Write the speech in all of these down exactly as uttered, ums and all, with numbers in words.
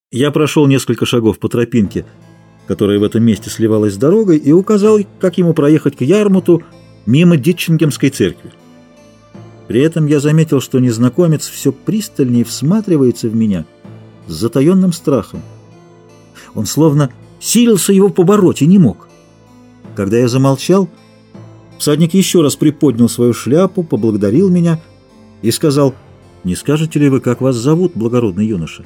Я прошел несколько шагов по тропинке, которая в этом месте сливалась с дорогой, и указал, как ему проехать к Ярмуту мимо Дитчингемской церкви. При этом я заметил, что незнакомец все пристальнее всматривается в меня с затаенным страхом. Он словно силился его побороть и не мог. Когда я замолчал, всадник еще раз приподнял свою шляпу, поблагодарил меня и сказал: «Не скажете ли вы, как вас зовут, благородный юноша?»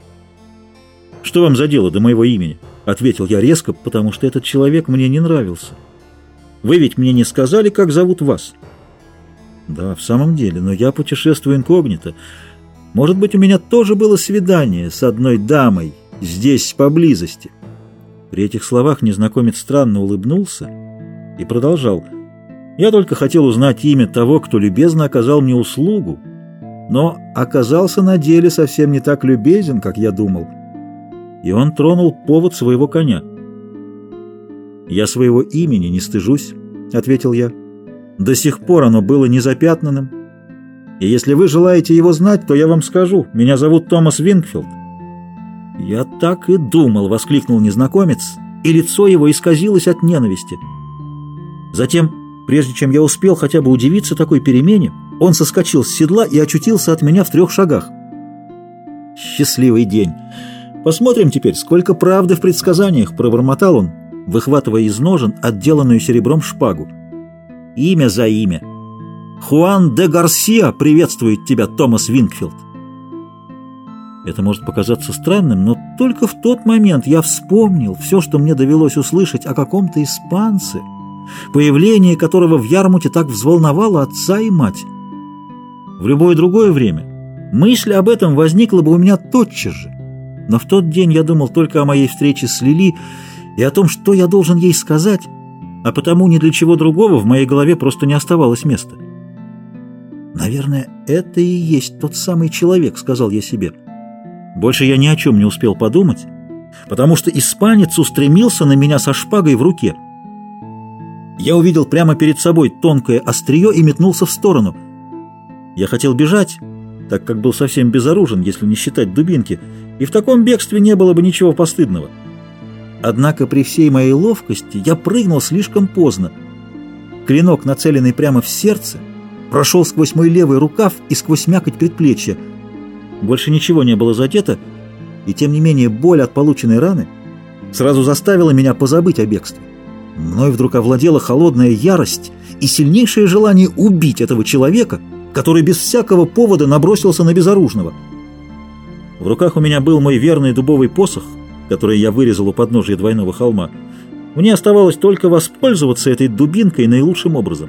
«Что вам за дело до моего имени?» — ответил я резко, потому что этот человек мне не нравился. «Вы ведь мне не сказали, как зовут вас?» «Да, в самом деле, но я путешествую инкогнито. Может быть, у меня тоже было свидание с одной дамой здесь, поблизости». При этих словах незнакомец странно улыбнулся и продолжал: «Я только хотел узнать имя того, кто любезно оказал мне услугу, но оказался на деле совсем не так любезен, как я думал». И он тронул повод своего коня. «Я своего имени не стыжусь», — ответил я. «До сих пор оно было незапятнанным. И если вы желаете его знать, то я вам скажу. Меня зовут Томас Вингфилд». «Я так и думал», — воскликнул незнакомец, и лицо его исказилось от ненависти. Затем, прежде чем я успел хотя бы удивиться такой перемене, он соскочил с седла и очутился от меня в трех шагах. «Счастливый день! Посмотрим теперь, сколько правды в предсказаниях», — пробормотал он, выхватывая из ножен отделанную серебром шпагу. «Имя за имя. Хуан де Гарсия приветствует тебя, Томас Вингфилд». Это может показаться странным, но только в тот момент я вспомнил все, что мне довелось услышать о каком-то испанце, появление которого в Ярмуте так взволновало отца и мать. В любое другое время мысль об этом возникла бы у меня тотчас же, но в тот день я думал только о моей встрече с Лили и о том, что я должен ей сказать, а потому ни для чего другого в моей голове просто не оставалось места. «Наверное, это и есть тот самый человек», — сказал я себе. Больше я ни о чем не успел подумать, потому что испанец устремился на меня со шпагой в руке. Я увидел прямо перед собой тонкое острие и метнулся в сторону. Я хотел бежать, так как был совсем безоружен, если не считать дубинки, и в таком бегстве не было бы ничего постыдного. Однако при всей моей ловкости я прыгнул слишком поздно. Клинок, нацеленный прямо в сердце, прошел сквозь мой левый рукав и сквозь мякоть предплечья. Больше ничего не было задето, и тем не менее боль от полученной раны сразу заставила меня позабыть о бегстве. Мной вдруг овладела холодная ярость и сильнейшее желание убить этого человека, который без всякого повода набросился на безоружного. В руках у меня был мой верный дубовый посох, который я вырезал у подножия двойного холма. Мне оставалось только воспользоваться этой дубинкой наилучшим образом.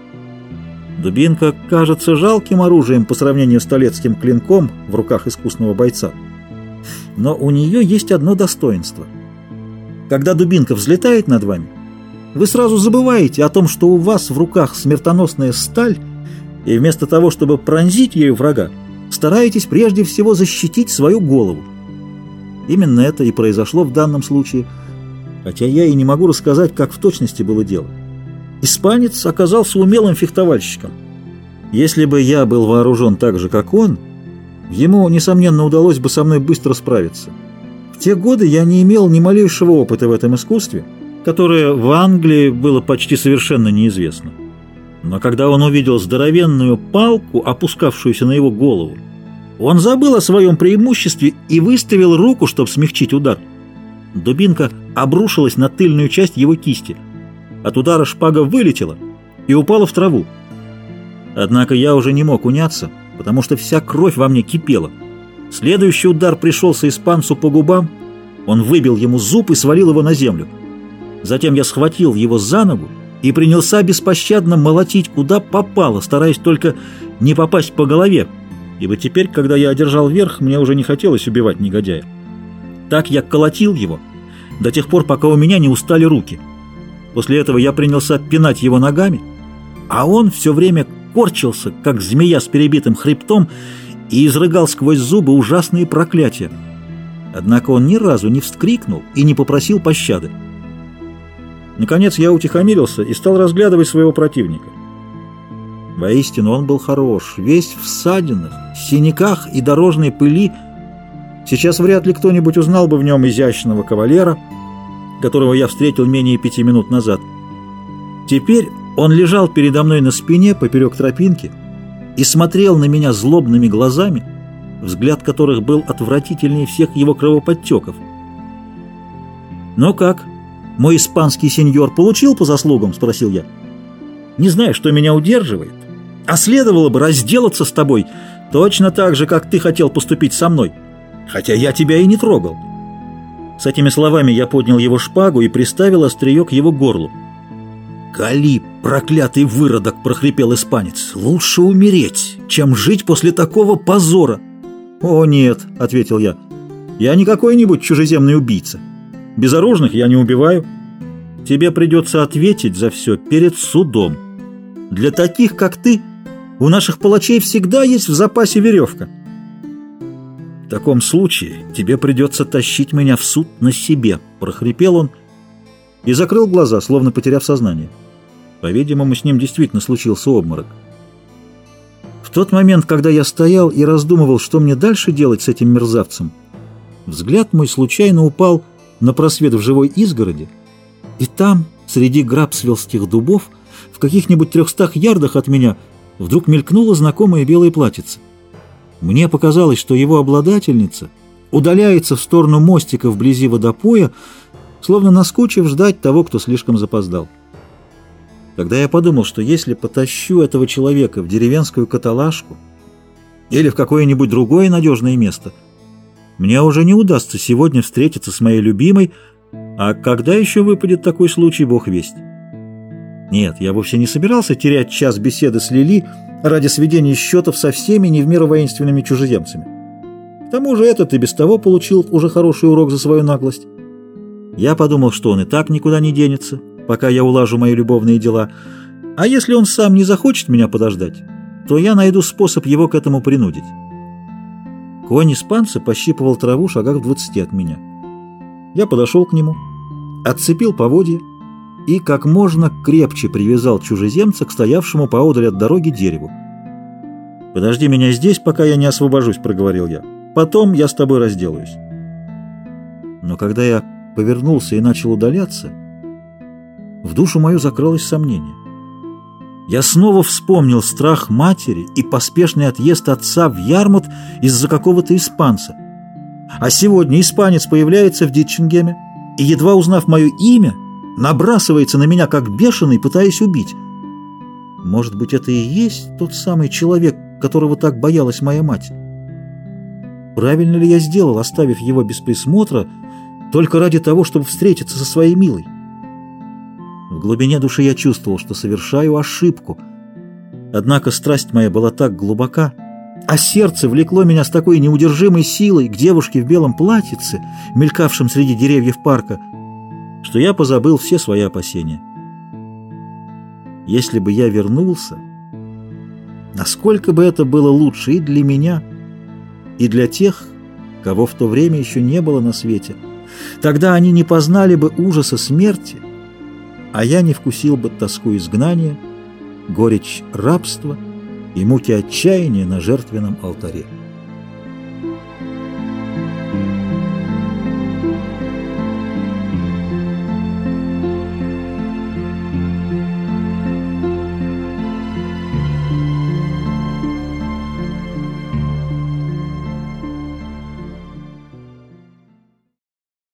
Дубинка кажется жалким оружием по сравнению с толецким клинком в руках искусного бойца. Но у нее есть одно достоинство. Когда дубинка взлетает над вами, вы сразу забываете о том, что у вас в руках смертоносная сталь, и вместо того, чтобы пронзить ею врага, стараетесь прежде всего защитить свою голову. Именно это и произошло в данном случае, хотя я и не могу рассказать, как в точности было дело. Испанец оказался умелым фехтовальщиком. Если бы я был вооружен так же, как он, ему, несомненно, удалось бы со мной быстро справиться. В те годы я не имел ни малейшего опыта в этом искусстве, которое в Англии было почти совершенно неизвестно. Но когда он увидел здоровенную палку, опускавшуюся на его голову, он забыл о своем преимуществе и выставил руку, чтобы смягчить удар. Дубинка обрушилась на тыльную часть его кисти. От удара шпага вылетела и упала в траву. Однако я уже не мог уняться, потому что вся кровь во мне кипела. Следующий удар пришелся испанцу по губам, он выбил ему зуб и свалил его на землю. Затем я схватил его за ногу и принялся беспощадно молотить куда попало, стараясь только не попасть по голове, ибо теперь, когда я одержал верх, мне уже не хотелось убивать негодяя. Так я колотил его до тех пор, пока у меня не устали руки. После этого я принялся пинать его ногами, а он все время корчился, как змея с перебитым хребтом, и изрыгал сквозь зубы ужасные проклятия. Однако он ни разу не вскрикнул и не попросил пощады. Наконец я утихомирился и стал разглядывать своего противника. Воистину он был хорош, весь в ссадинах, синяках и дорожной пыли, Сейчас вряд ли кто-нибудь узнал бы в нем изящного кавалера, которого я встретил менее пяти минут назад. Теперь он лежал передо мной на спине поперек тропинки и смотрел на меня злобными глазами, взгляд которых был отвратительнее всех его кровоподтеков. «Ну как, мой испанский сеньор получил по заслугам?» — спросил я. «Не знаю, что меня удерживает, а следовало бы разделаться с тобой точно так же, как ты хотел поступить со мной, хотя я тебя и не трогал». С этими словами я поднял его шпагу и приставил острие к его горлу. «Кали, проклятый выродок!» — прохрипел испанец. «Лучше умереть, чем жить после такого позора!» «О, нет!» — ответил я. «Я не какой-нибудь чужеземный убийца. Безоружных я не убиваю. Тебе придется ответить за все перед судом. Для таких, как ты, у наших палачей всегда есть в запасе веревка. В таком случае тебе придется тащить меня в суд на себе», — прохрипел он и закрыл глаза, словно потеряв сознание. По-видимому, с ним действительно случился обморок. В тот момент, когда я стоял и раздумывал, что мне дальше делать с этим мерзавцем, взгляд мой случайно упал на просвет в живой изгороди, и там, среди грабсвиллских дубов, в каких-нибудь трехстах ярдах от меня, вдруг мелькнуло знакомое белое платьице. Мне показалось, что его обладательница удаляется в сторону мостика вблизи водопоя, словно наскучив ждать того, кто слишком запоздал. Тогда я подумал, что если потащу этого человека в деревенскую каталажку или в какое-нибудь другое надежное место, мне уже не удастся сегодня встретиться с моей любимой, а когда еще выпадет такой случай, бог весть. Нет, я вовсе не собирался терять час беседы с Лили ради сведения счетов со всеми не в меру воинственными чужеземцами. К тому же этот и без того получил уже хороший урок за свою наглость. Я подумал, что он и так никуда не денется, пока я улажу мои любовные дела, а если он сам не захочет меня подождать, то я найду способ его к этому принудить. Конь испанца пощипывал траву шагах в двадцати от меня. Я подошел к нему, отцепил поводья и как можно крепче привязал чужеземца к стоявшему поодаль от дороги дереву. «Подожди меня здесь, пока я не освобожусь», — проговорил я. «Потом я с тобой разделаюсь». Но когда я повернулся и начал удаляться, в душу мою закралось сомнение. Я снова вспомнил страх матери и поспешный отъезд отца в Ярмут из-за какого-то испанца. А сегодня испанец появляется в Дитчингеме и, едва узнав мое имя, набрасывается на меня как бешеный, пытаясь убить. Может быть, это и есть тот самый человек, которого так боялась моя мать? Правильно ли я сделал, оставив его без присмотра, только ради того, чтобы встретиться со своей милой? В глубине души я чувствовал, что совершаю ошибку. Однако страсть моя была так глубока, а сердце влекло меня с такой неудержимой силой к девушке в белом платьице, мелькавшем среди деревьев парка, что я позабыл все свои опасения. Если бы я вернулся, насколько бы это было лучше и для меня, и для тех, кого в то время еще не было на свете. Тогда они не познали бы ужаса смерти, а я не вкусил бы тоску изгнания, горечь рабства и муки отчаяния на жертвенном алтаре.